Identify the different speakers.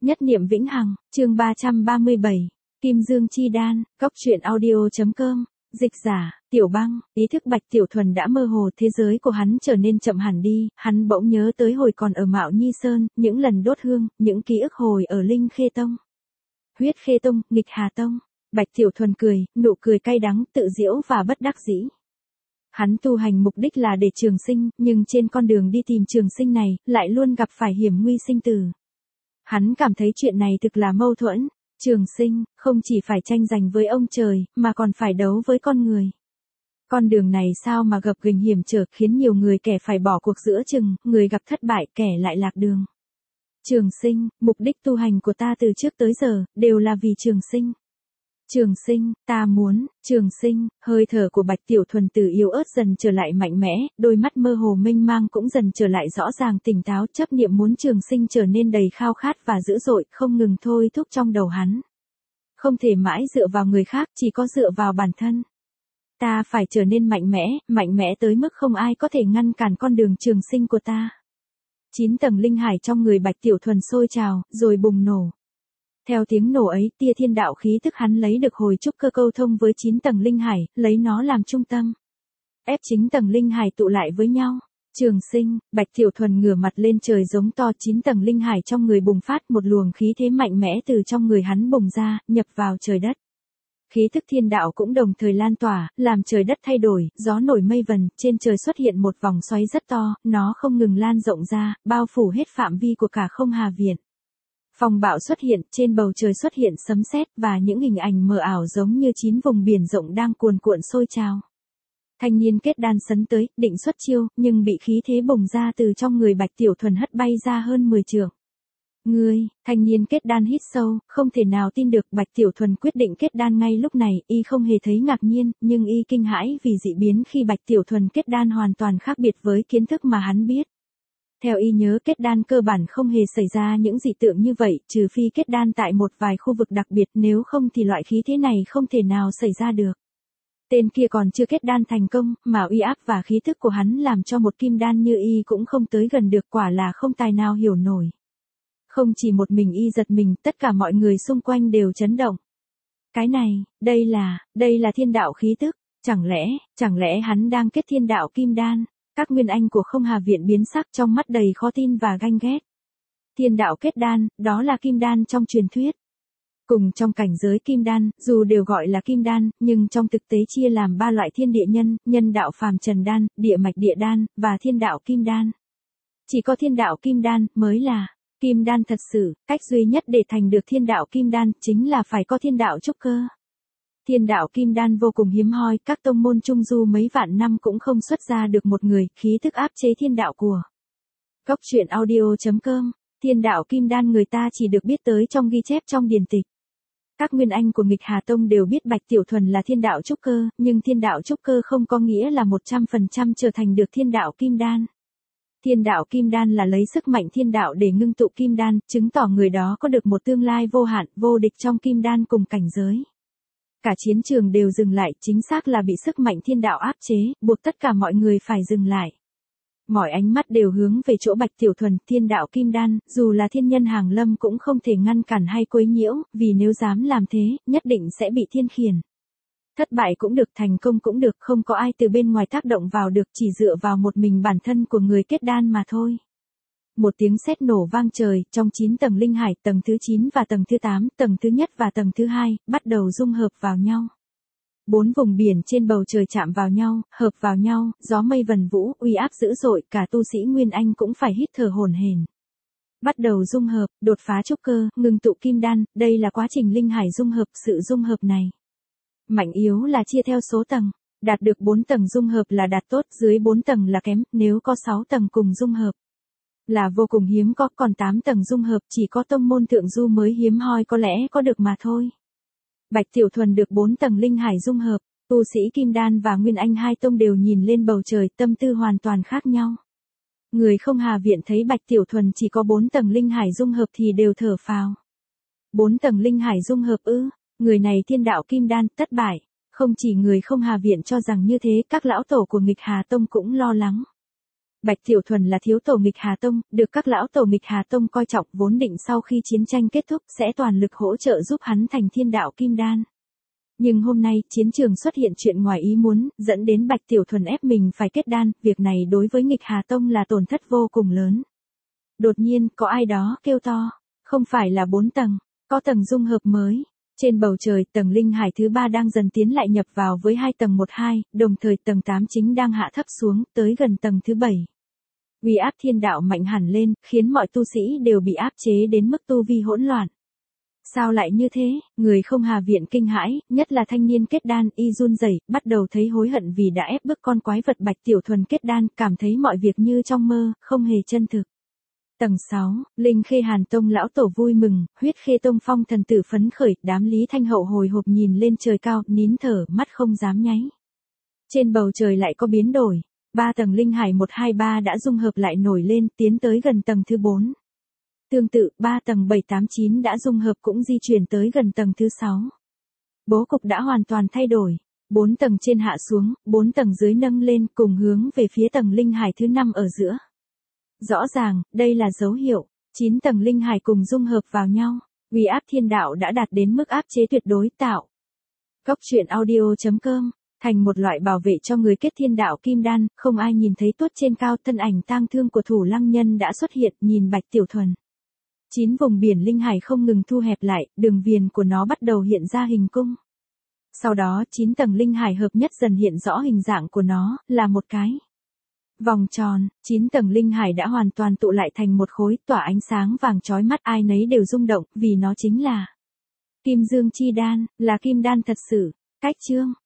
Speaker 1: Nhất niệm vĩnh hằng, chương 337, Kim Dương Chi Đan, Cốc truyện audio.com, dịch giả, Tiểu Băng, ý thức Bạch Tiểu Thuần đã mơ hồ, thế giới của hắn trở nên chậm hẳn đi, hắn bỗng nhớ tới hồi còn ở Mạo Nhi Sơn, những lần đốt hương, những ký ức hồi ở Linh Khê Tông. Huyết Khê Tông, Nghịch Hà Tông, Bạch Tiểu Thuần cười, nụ cười cay đắng, tự giễu và bất đắc dĩ. Hắn tu hành mục đích là để trường sinh, nhưng trên con đường đi tìm trường sinh này, lại luôn gặp phải hiểm nguy sinh tử. Hắn cảm thấy chuyện này thực là mâu thuẫn, trường sinh, không chỉ phải tranh giành với ông trời, mà còn phải đấu với con người. Con đường này sao mà gập ghềnh hiểm trở, khiến nhiều người kẻ phải bỏ cuộc giữa chừng, người gặp thất bại, kẻ lại lạc đường. Trường sinh, mục đích tu hành của ta từ trước tới giờ, đều là vì trường sinh. Trường sinh, ta muốn, trường sinh, hơi thở của Bạch Tiểu Thuần từ yếu ớt dần trở lại mạnh mẽ, đôi mắt mơ hồ mênh mang cũng dần trở lại rõ ràng tỉnh táo, chấp niệm muốn trường sinh trở nên đầy khao khát và dữ dội, không ngừng thôi thúc trong đầu hắn. Không thể mãi dựa vào người khác, chỉ có dựa vào bản thân. Ta phải trở nên mạnh mẽ tới mức không ai có thể ngăn cản con đường trường sinh của ta. 9 tầng linh hải trong người Bạch Tiểu Thuần sôi trào, rồi bùng nổ. Theo tiếng nổ ấy, tia thiên đạo khí tức hắn lấy được hồi trúc cơ câu thông với 9 tầng linh hải, lấy nó làm trung tâm. Ép 9 tầng linh hải tụ lại với nhau. Trường sinh, Bạch Tiểu Thuần ngửa mặt lên trời giống to, 9 tầng linh hải trong người bùng phát, một luồng khí thế mạnh mẽ từ trong người hắn bùng ra, nhập vào trời đất. Khí tức thiên đạo cũng đồng thời lan tỏa, làm trời đất thay đổi, gió nổi mây vần, trên trời xuất hiện một vòng xoáy rất to, nó không ngừng lan rộng ra, bao phủ hết phạm vi của cả Không Hà Viện. Phong bạo xuất hiện, trên bầu trời xuất hiện sấm sét và những hình ảnh mờ ảo giống như 9 vùng biển rộng đang cuồn cuộn sôi trào. Thanh niên kết đan sấn tới, định xuất chiêu, nhưng bị khí thế bùng ra từ trong người Bạch Tiểu Thuần hất bay ra hơn 10 trượng. Ngươi, thanh niên kết đan hít sâu, không thể nào tin được Bạch Tiểu Thuần quyết định kết đan ngay lúc này, y không hề thấy ngạc nhiên, nhưng y kinh hãi vì dị biến khi Bạch Tiểu Thuần kết đan hoàn toàn khác biệt với kiến thức mà hắn biết. Theo y nhớ kết đan cơ bản không hề xảy ra những dị tượng như vậy, trừ phi kết đan tại một vài khu vực đặc biệt, nếu không thì loại khí thế này không thể nào xảy ra được. Tên kia còn chưa kết đan thành công, mà uy áp và khí thức của hắn làm cho một kim đan như y cũng không tới gần được, quả là không tài nào hiểu nổi. Không chỉ một mình y giật mình, tất cả mọi người xung quanh đều chấn động. Cái này, đây là thiên đạo khí tức, chẳng lẽ hắn đang kết thiên đạo kim đan? Các nguyên anh của Không Hà Viện biến sắc, trong mắt đầy khó tin và ganh ghét. Thiên đạo kết đan, đó là kim đan trong truyền thuyết. Cùng trong cảnh giới kim đan, dù đều gọi là kim đan, nhưng trong thực tế chia làm 3 loại thiên địa nhân, nhân đạo phàm trần đan, địa mạch địa đan, và thiên đạo kim đan. Chỉ có thiên đạo kim đan mới là kim đan thật sự, cách duy nhất để thành được thiên đạo kim đan chính là phải có thiên đạo trúc cơ. Thiên đạo kim đan vô cùng hiếm hoi, các tông môn trung du mấy vạn năm cũng không xuất ra được một người, khí thức áp chế thiên đạo của. Cốc truyện audio.com, thiên đạo kim đan người ta chỉ được biết tới trong ghi chép trong điển tịch. Các nguyên anh của Nghịch Hà Tông đều biết Bạch Tiểu Thuần là thiên đạo trúc cơ, nhưng thiên đạo trúc cơ không có nghĩa là 100% trở thành được thiên đạo kim đan. Thiên đạo kim đan là lấy sức mạnh thiên đạo để ngưng tụ kim đan, chứng tỏ người đó có được một tương lai vô hạn, vô địch trong kim đan cùng cảnh giới. Cả chiến trường đều dừng lại, chính xác là bị sức mạnh thiên đạo áp chế, buộc tất cả mọi người phải dừng lại. Mọi ánh mắt đều hướng về chỗ Bạch Tiểu Thuần, thiên đạo kim đan, dù là thiên nhân hàng lâm cũng không thể ngăn cản hay quấy nhiễu, vì nếu dám làm thế, nhất định sẽ bị thiên khiển. Thất bại cũng được, thành công cũng được, không có ai từ bên ngoài tác động vào được, chỉ dựa vào một mình bản thân của người kết đan mà thôi. Một tiếng sét nổ vang trời, trong 9 tầng linh hải, tầng thứ 9 và tầng thứ 8, tầng thứ nhất và tầng thứ 2, bắt đầu dung hợp vào nhau. 4 vùng biển trên bầu trời chạm vào nhau, hợp vào nhau, gió mây vần vũ, uy áp dữ dội, cả tu sĩ Nguyên Anh cũng phải hít thở hổn hển. Bắt đầu dung hợp, đột phá trúc cơ, ngừng tụ kim đan, đây là quá trình linh hải dung hợp, sự dung hợp này. Mạnh yếu là chia theo số tầng, đạt được 4 tầng dung hợp là đạt tốt, dưới 4 tầng là kém, nếu có 6 tầng cùng dung hợp là vô cùng hiếm có, còn 8 tầng dung hợp chỉ có tông môn thượng du mới hiếm hoi có lẽ có được mà thôi. Bạch Tiểu Thuần được 4 tầng linh hải dung hợp, tu sĩ Kim Đan và Nguyên Anh hai tông đều nhìn lên bầu trời, tâm tư hoàn toàn khác nhau. Người Không Hà Viện thấy Bạch Tiểu Thuần chỉ có 4 tầng linh hải dung hợp thì đều thở phào. 4 tầng linh hải dung hợp ư? Người này thiên đạo Kim Đan, thất bại. Không chỉ người Không Hà Viện cho rằng như thế, các lão tổ của Nghịch Hà Tông cũng lo lắng. Bạch Tiểu Thuần là thiếu tổ nghịch Hà Tông, được các lão tổ nghịch Hà Tông coi trọng, vốn định sau khi chiến tranh kết thúc sẽ toàn lực hỗ trợ giúp hắn thành thiên đạo kim đan. Nhưng hôm nay, chiến trường xuất hiện chuyện ngoài ý muốn, dẫn đến Bạch Tiểu Thuần ép mình phải kết đan, việc này đối với nghịch Hà Tông là tổn thất vô cùng lớn. Đột nhiên, có ai đó kêu to, không phải là 4 tầng, có tầng dung hợp mới. Trên bầu trời, tầng linh hải thứ 3 đang dần tiến lại nhập vào với 2 tầng 1-2, đồng thời tầng 8 chính đang hạ thấp xuống, tới gần tầng thứ 7. Uy áp thiên đạo mạnh hẳn lên, khiến mọi tu sĩ đều bị áp chế đến mức tu vi hỗn loạn. Sao lại như thế? Người không Hà Viện kinh hãi, nhất là thanh niên kết đan, y run rẩy, bắt đầu thấy hối hận vì đã ép bức con quái vật Bạch Tiểu Thuần kết đan, cảm thấy mọi việc như trong mơ, không hề chân thực. Tầng 6, Linh Khê Hàn Tông lão tổ vui mừng, Huyết Khê Tông phong thần tử phấn khởi, đám Lý Thanh Hậu hồi hộp nhìn lên trời cao, nín thở, mắt không dám nháy. Trên bầu trời lại có biến đổi, 3 tầng linh hải 1-2-3 đã dung hợp lại nổi lên, tiến tới gần tầng thứ 4. Tương tự, 3 tầng 7-8-9 đã dung hợp cũng di chuyển tới gần tầng thứ 6. Bố cục đã hoàn toàn thay đổi. 4 tầng trên hạ xuống, 4 tầng dưới nâng lên cùng hướng về phía tầng linh hải thứ 5 ở giữa. Rõ ràng, đây là dấu hiệu, 9 tầng linh hải cùng dung hợp vào nhau, uy áp thiên đạo đã đạt đến mức áp chế tuyệt đối tạo. Cốc truyện audio.com, thành một loại bảo vệ cho người kết thiên đạo kim đan, không ai nhìn thấy tuốt trên cao, thân ảnh tang thương của Thủ Lăng Nhân đã xuất hiện, nhìn Bạch Tiểu Thuần. 9 vùng biển linh hải không ngừng thu hẹp lại, đường viền của nó bắt đầu hiện ra hình cung. Sau đó 9 tầng linh hải hợp nhất dần hiện rõ hình dạng của nó, là một cái vòng tròn. 9 tầng linh hải đã hoàn toàn tụ lại thành một khối, tỏa ánh sáng vàng chói mắt, ai nấy đều rung động, vì nó chính là Kim Dương Chi Đan, là kim đan thật sự. Cách chương